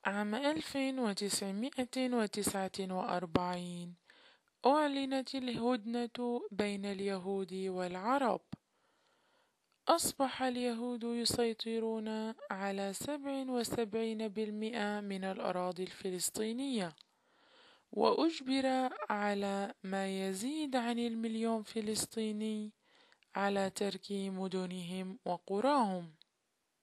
عام 1949 أعلنت الهدنة بين اليهود والعرب. أصبح اليهود يسيطرون على 77% من الأراضي الفلسطينية، وأجبر على ما يزيد عن 1,000,000 فلسطيني على ترك مدنهم وقراهم.